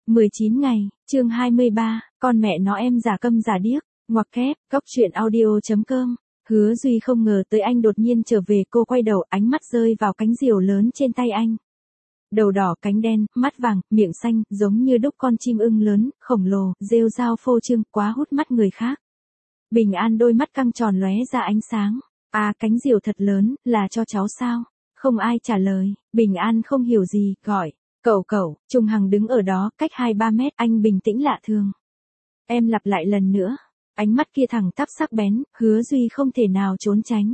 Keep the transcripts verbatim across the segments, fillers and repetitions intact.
mười chín ngày, chương hai mươi ba, con mẹ nó em giả câm giả điếc, ngoặc kép, góc truyện audio.com. Hứa Duy không ngờ tới anh đột nhiên trở về, cô quay đầu, ánh mắt rơi vào cánh diều lớn trên tay anh. Đầu đỏ cánh đen, mắt vàng, miệng xanh, giống như đúc con chim ưng lớn, khổng lồ, rêu rao phô trương, quá hút mắt người khác. Bình An đôi mắt căng tròn lóe ra ánh sáng. À, cánh diều thật lớn, là cho cháu sao? Không ai trả lời, Bình An không hiểu gì, gọi. Cậu cậu, Trung Hằng đứng ở đó, cách hai ba mét, anh bình tĩnh lạ thường. Em lặp lại lần nữa. Ánh mắt kia thẳng tắp sắc bén, Hứa Duy không thể nào trốn tránh.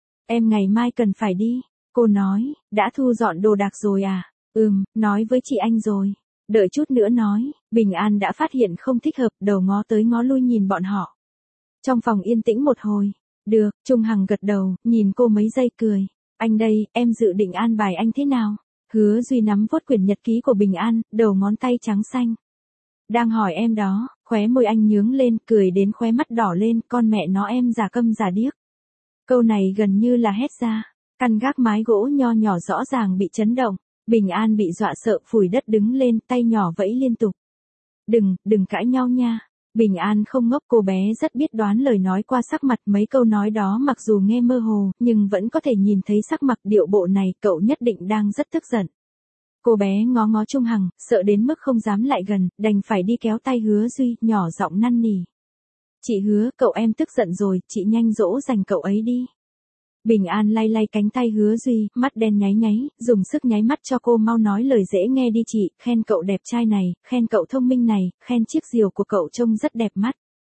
Em ngày mai cần phải đi. Cô nói, đã thu dọn đồ đạc rồi à? Ừm, nói với chị anh rồi. Đợi chút nữa nói, Bình An đã phát hiện không thích hợp, đầu ngó tới ngó lui nhìn bọn họ. Trong phòng yên tĩnh một hồi. Được, Trung Hằng gật đầu, nhìn cô mấy giây cười. Anh đây, em dự định an bài anh thế nào? Hứa Duy nắm vuốt quyển nhật ký của Bình An, đầu ngón tay trắng xanh. Đang hỏi em đó, khóe môi anh nhướng lên, cười đến khóe mắt đỏ lên, con mẹ nó em giả câm giả điếc. Câu này gần như là hét ra. Căn gác mái gỗ nho nhỏ rõ ràng bị chấn động. Bình An bị dọa sợ phủi đất đứng lên, tay nhỏ vẫy liên tục. Đừng, đừng cãi nhau nha. Bình An không ngốc, cô bé rất biết đoán lời nói qua sắc mặt, mấy câu nói đó mặc dù nghe mơ hồ, nhưng vẫn có thể nhìn thấy sắc mặt điệu bộ này, cậu nhất định đang rất tức giận. Cô bé ngó ngó Trung Hằng, sợ đến mức không dám lại gần, đành phải đi kéo tay Hứa Duy, nhỏ giọng năn nỉ. Chị Hứa, cậu em tức giận rồi, chị nhanh dỗ dành cậu ấy đi. Bình An lay lay cánh tay Hứa Duy, mắt đen nháy nháy, dùng sức nháy mắt cho cô mau nói lời dễ nghe đi chị, khen cậu đẹp trai này, khen cậu thông minh này, khen chiếc diều của cậu trông rất đẹp mắt.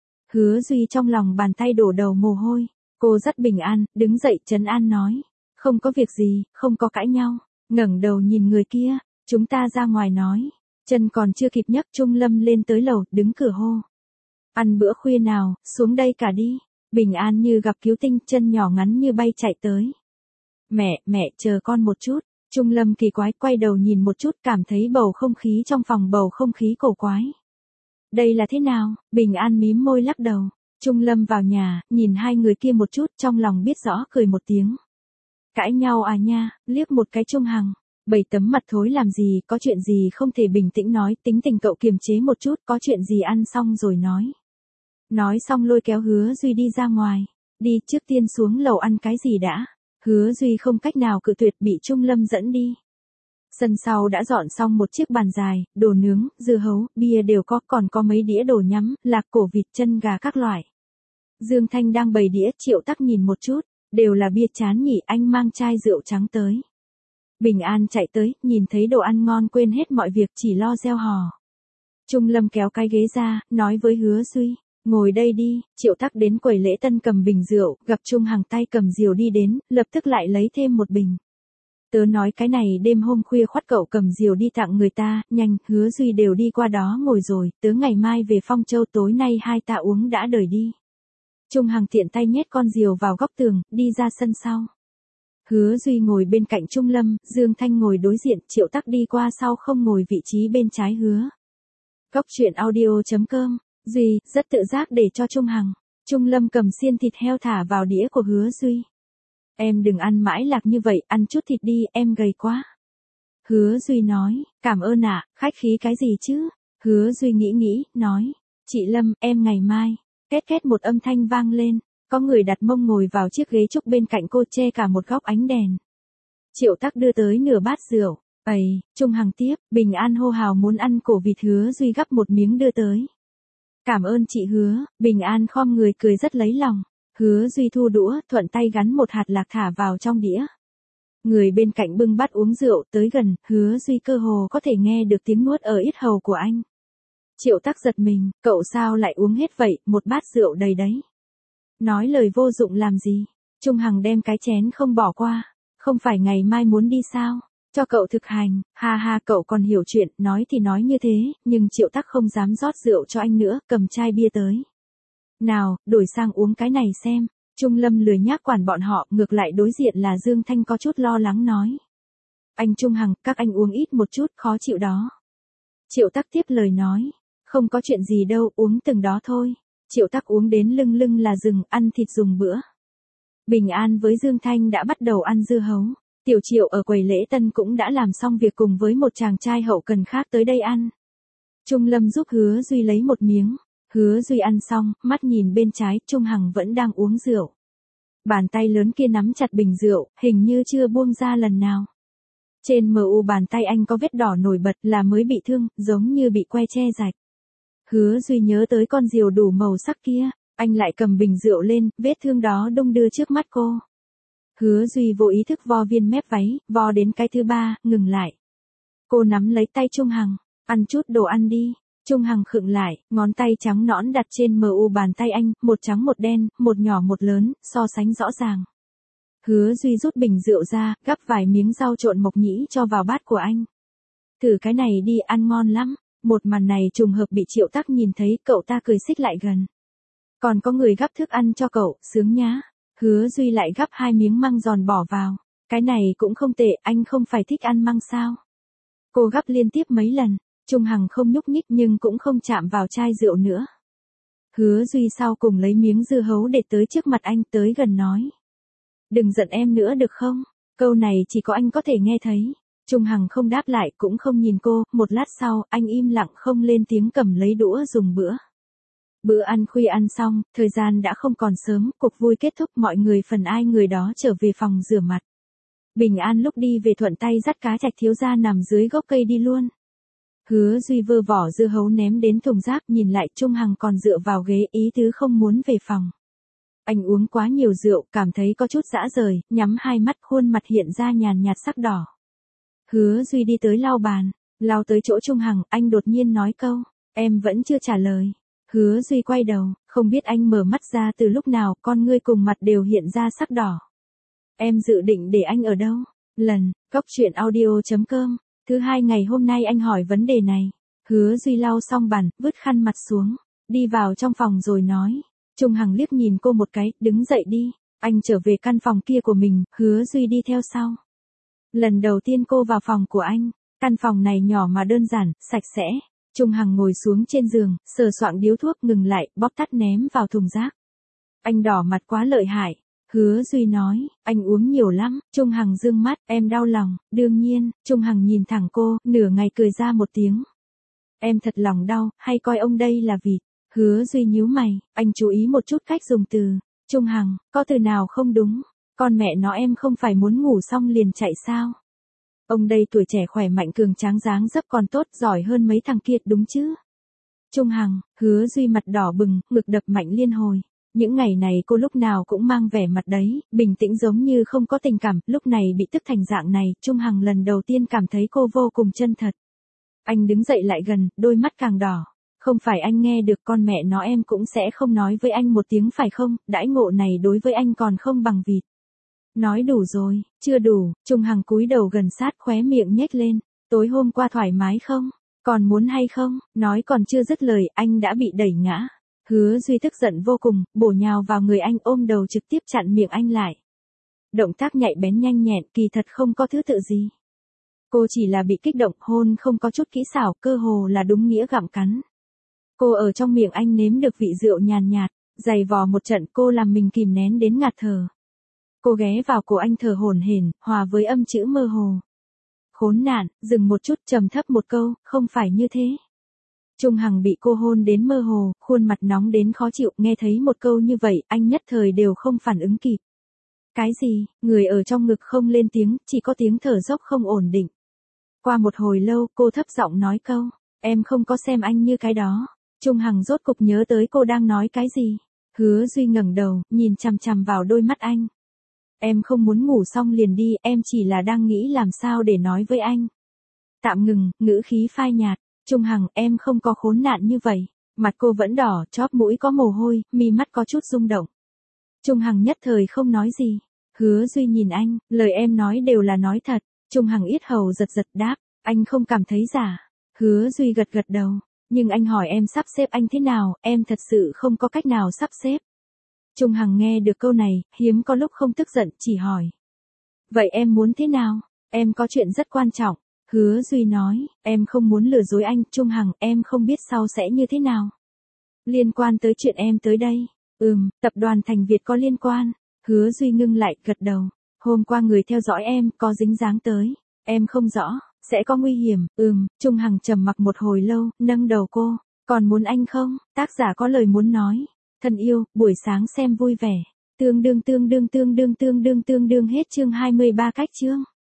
Hứa Duy trong lòng bàn tay đổ đầu mồ hôi, cô dắt Bình An, đứng dậy trấn an nói. Không có việc gì, không có cãi nhau, ngẩng đầu nhìn người kia, chúng ta ra ngoài nói. Chân còn chưa kịp nhấc, Trung Lâm lên tới lầu, đứng cửa hô. Ăn bữa khuya nào, xuống đây cả đi. Bình An như gặp cứu tinh, chân nhỏ ngắn như bay chạy tới. Mẹ, mẹ, chờ con một chút. Trung Lâm kỳ quái quay đầu nhìn một chút, cảm thấy bầu không khí trong phòng bầu không khí cổ quái. Đây là thế nào? Bình An mím môi lắc đầu. Trung Lâm vào nhà, nhìn hai người kia một chút, trong lòng biết rõ, cười một tiếng. Cãi nhau à nha, liếc một cái Trung Hằng. Bày tấm mặt thối làm gì, có chuyện gì không thể bình tĩnh nói, tính tình cậu kiềm chế một chút, có chuyện gì ăn xong rồi nói. Nói xong lôi kéo Hứa Duy đi ra ngoài. Đi, trước tiên xuống lầu ăn cái gì đã. Hứa Duy không cách nào cự tuyệt, bị Trung Lâm dẫn đi. Sân sau đã dọn xong một chiếc bàn dài, đồ nướng, dưa hấu, bia đều có, còn có mấy đĩa đồ nhắm, lạc cổ vịt, chân gà các loại. Dương Thanh đang bày đĩa, Triệu Tắc nhìn một chút, đều là bia chán nhỉ, anh mang chai rượu trắng tới. Bình An chạy tới, nhìn thấy đồ ăn ngon quên hết mọi việc, chỉ lo reo hò. Trung Lâm kéo cái ghế ra, nói với Hứa Duy. Ngồi đây đi. Triệu Tắc đến quầy lễ tân cầm bình rượu, gặp Trung Hằng tay cầm diều đi đến, lập tức lại lấy thêm một bình. Tớ nói cái này đêm hôm khuya khoắt cậu cầm diều đi tặng người ta, nhanh, Hứa Duy đều đi qua đó ngồi rồi, tớ ngày mai về Phong Châu, tối nay hai ta uống đã đời đi. Trung Hằng tiện tay nhét con diều vào góc tường, đi ra sân sau. Hứa Duy ngồi bên cạnh Trung Lâm, Dương Thanh ngồi đối diện, Triệu Tắc đi qua sau không ngồi vị trí bên trái Hứa. Góc truyện audio.com. Duy, rất tự giác để cho Trung Hằng. Trung Lâm cầm xiên thịt heo thả vào đĩa của Hứa Duy. Em đừng ăn mãi lạc như vậy, ăn chút thịt đi, em gầy quá. Hứa Duy nói, cảm ơn ạ, khách khí cái gì chứ? Hứa Duy nghĩ nghĩ, nói, chị Lâm, em ngày mai. Két két một âm thanh vang lên, có người đặt mông ngồi vào chiếc ghế trúc bên cạnh cô, che cả một góc ánh đèn. Triệu Tắc đưa tới nửa bát rượu. Ây, Trung Hằng tiếp, Bình An hô hào muốn ăn cổ vịt, Hứa Duy gắp một miếng đưa tới. Cảm ơn chị Hứa, Bình An khom người cười rất lấy lòng. Hứa Duy thu đũa, thuận tay gắn một hạt lạc thả vào trong đĩa. Người bên cạnh bưng bát uống rượu, tới gần, Hứa Duy cơ hồ có thể nghe được tiếng nuốt ở yết hầu của anh. Triệu Tắc giật mình, cậu sao lại uống hết vậy, một bát rượu đầy đấy. Nói lời vô dụng làm gì? Trung Hằng đem cái chén không bỏ qua. Không phải ngày mai muốn đi sao? Cho cậu thực hành, ha ha, cậu còn hiểu chuyện, nói thì nói như thế, nhưng Triệu Tắc không dám rót rượu cho anh nữa, cầm chai bia tới. Nào, đổi sang uống cái này xem. Trung Lâm lười nhác quản bọn họ, ngược lại đối diện là Dương Thanh có chút lo lắng nói. Anh Trung Hằng, các anh uống ít một chút, khó chịu đó. Triệu Tắc tiếp lời nói. Không có chuyện gì đâu, uống từng đó thôi. Triệu Tắc uống đến lưng lưng là rừng, ăn thịt dùng bữa. Bình An với Dương Thanh đã bắt đầu ăn dưa hấu. Tiểu Triệu ở quầy lễ tân cũng đã làm xong việc cùng với một chàng trai hậu cần khác tới đây ăn. Trung Lâm giúp Hứa Duy lấy một miếng. Hứa Duy ăn xong, mắt nhìn bên trái, Trung Hằng vẫn đang uống rượu. Bàn tay lớn kia nắm chặt bình rượu, hình như chưa buông ra lần nào. Trên mờ u bàn tay anh có vết đỏ nổi bật là mới bị thương, giống như bị que che rạch. Hứa Duy nhớ tới con diều đủ màu sắc kia, anh lại cầm bình rượu lên, vết thương đó đung đưa trước mắt cô. Hứa Duy vô ý thức vo viên mép váy, vo đến cái thứ ba, ngừng lại. Cô nắm lấy tay Trung Hằng, ăn chút đồ ăn đi. Trung Hằng khựng lại, ngón tay trắng nõn đặt trên mờ u bàn tay anh, một trắng một đen, một nhỏ một lớn, so sánh rõ ràng. Hứa Duy rút bình rượu ra, gắp vài miếng rau trộn mộc nhĩ cho vào bát của anh. Thử cái này đi, ăn ngon lắm. Một màn này trùng hợp bị Triệu Tắc nhìn thấy, cậu ta cười xích lại gần. Còn có người gắp thức ăn cho cậu, sướng nhá. Hứa Duy lại gắp hai miếng măng giòn bỏ vào. Cái này cũng không tệ, anh không phải thích ăn măng sao? Cô gắp liên tiếp mấy lần. Trung Hằng không nhúc nhích nhưng cũng không chạm vào chai rượu nữa. Hứa Duy sau cùng lấy miếng dưa hấu để tới trước mặt anh, tới gần nói. Đừng giận em nữa được không? Câu này chỉ có anh có thể nghe thấy. Trung Hằng không đáp lại cũng không nhìn cô, một lát sau, anh im lặng không lên tiếng cầm lấy đũa dùng bữa. Bữa ăn khuya ăn xong, thời gian đã không còn sớm, cuộc vui kết thúc, mọi người phần ai người đó trở về phòng rửa mặt. Bình An lúc đi về thuận tay dắt cá Trạch thiếu gia nằm dưới gốc cây đi luôn. Hứa Duy vơ vỏ dưa hấu ném đến thùng rác, nhìn lại Trung Hằng còn dựa vào ghế, ý tứ không muốn về phòng. Anh uống quá nhiều rượu, cảm thấy có chút dã rời, nhắm hai mắt, khuôn mặt hiện ra nhàn nhạt sắc đỏ. Hứa Duy đi tới lau bàn, lau tới chỗ Trung Hằng, anh đột nhiên nói câu, em vẫn chưa trả lời. Hứa Duy quay đầu, không biết anh mở mắt ra từ lúc nào, con ngươi cùng mặt đều hiện ra sắc đỏ. Em dự định để anh ở đâu? Lần, cốc truyện audio chấm com. Thứ hai ngày hôm nay anh hỏi vấn đề này. Hứa Duy lau xong bàn, vứt khăn mặt xuống, đi vào trong phòng rồi nói. Trung Hằng liếc nhìn cô một cái, đứng dậy đi. Anh trở về căn phòng kia của mình, Hứa Duy đi theo sau. Lần đầu tiên cô vào phòng của anh, căn phòng này nhỏ mà đơn giản, sạch sẽ. Trung Hằng ngồi xuống trên giường, sờ soạng điếu thuốc, ngừng lại, bóp tắt ném vào thùng rác. Anh đỏ mặt quá lợi hại. Hứa Duy nói, anh uống nhiều lắm. Trung Hằng dương mắt, em đau lòng. Đương nhiên. Trung Hằng nhìn thẳng cô, nửa ngày cười ra một tiếng. Em thật lòng đau, hay coi ông đây là vịt? Hứa Duy nhíu mày, anh chú ý một chút cách dùng từ. Trung Hằng, có từ nào không đúng? Con mẹ nó, em không phải muốn ngủ xong liền chạy sao? Ông đây tuổi trẻ khỏe mạnh cường tráng dáng dấp còn tốt, giỏi hơn mấy thằng kia đúng chứ? Trung Hằng, Hứa Duy mặt đỏ bừng, ngực đập mạnh liên hồi. Những ngày này cô lúc nào cũng mang vẻ mặt đấy, bình tĩnh giống như không có tình cảm, lúc này bị tức thành dạng này, Trung Hằng lần đầu tiên cảm thấy cô vô cùng chân thật. Anh đứng dậy lại gần, đôi mắt càng đỏ. Không phải anh nghe được, con mẹ nó em cũng sẽ không nói với anh một tiếng phải không, đãi ngộ này đối với anh còn không bằng vịt. Nói đủ rồi, chưa đủ. Trung Hằng cúi đầu gần sát, khóe miệng nhếch lên. Tối hôm qua thoải mái không? Còn muốn hay không? Nói còn chưa dứt lời, anh đã bị đẩy ngã. Hứa Duy tức giận vô cùng, bổ nhào vào người anh, ôm đầu trực tiếp chặn miệng anh lại. Động tác nhạy bén nhanh nhẹn, kỳ thật không có thứ tự gì. Cô chỉ là bị kích động, hôn không có chút kỹ xảo, cơ hồ là đúng nghĩa gặm cắn. Cô ở trong miệng anh nếm được vị rượu nhàn nhạt, giày vò một trận, cô làm mình kìm nén đến ngạt thở. Cô ghé vào cổ anh thở hổn hển, hòa với âm chữ mơ hồ. Khốn nạn, dừng một chút, trầm thấp một câu, không phải như thế. Trung Hằng bị cô hôn đến mơ hồ, khuôn mặt nóng đến khó chịu, nghe thấy một câu như vậy, anh nhất thời đều không phản ứng kịp. Cái gì? Người ở trong ngực không lên tiếng, chỉ có tiếng thở dốc không ổn định. Qua một hồi lâu, cô thấp giọng nói câu, em không có xem anh như cái đó. Trung Hằng rốt cục nhớ tới cô đang nói cái gì. Hứa Duy ngẩng đầu, nhìn chằm chằm vào đôi mắt anh. Em không muốn ngủ xong liền đi, em chỉ là đang nghĩ làm sao để nói với anh. Tạm ngừng, ngữ khí phai nhạt. Trung Hằng, em không có khốn nạn như vậy. Mặt cô vẫn đỏ, chóp mũi có mồ hôi, mi mắt có chút rung động. Trung Hằng nhất thời không nói gì. Hứa Duy nhìn anh, lời em nói đều là nói thật. Trung Hằng yết hầu giật giật đáp, anh không cảm thấy giả. Hứa Duy gật gật đầu, nhưng anh hỏi em sắp xếp anh thế nào, em thật sự không có cách nào sắp xếp. Trung Hằng nghe được câu này, hiếm có lúc không tức giận, chỉ hỏi. Vậy em muốn thế nào? Em có chuyện rất quan trọng. Hứa Duy nói, em không muốn lừa dối anh, Trung Hằng, em không biết sau sẽ như thế nào. Liên quan tới chuyện em tới đây. Ừm, tập đoàn Thành Việt có liên quan. Hứa Duy ngưng lại, gật đầu. Hôm qua người theo dõi em, có dính dáng tới. Em không rõ. Sẽ có nguy hiểm, ừm, Trung Hằng trầm mặc một hồi lâu, nâng đầu cô, còn muốn anh không? Tác giả có lời muốn nói. Thân yêu, buổi sáng xem vui vẻ. Tương đương tương đương tương đương tương đương tương đương hết chương hai mươi ba cách chương.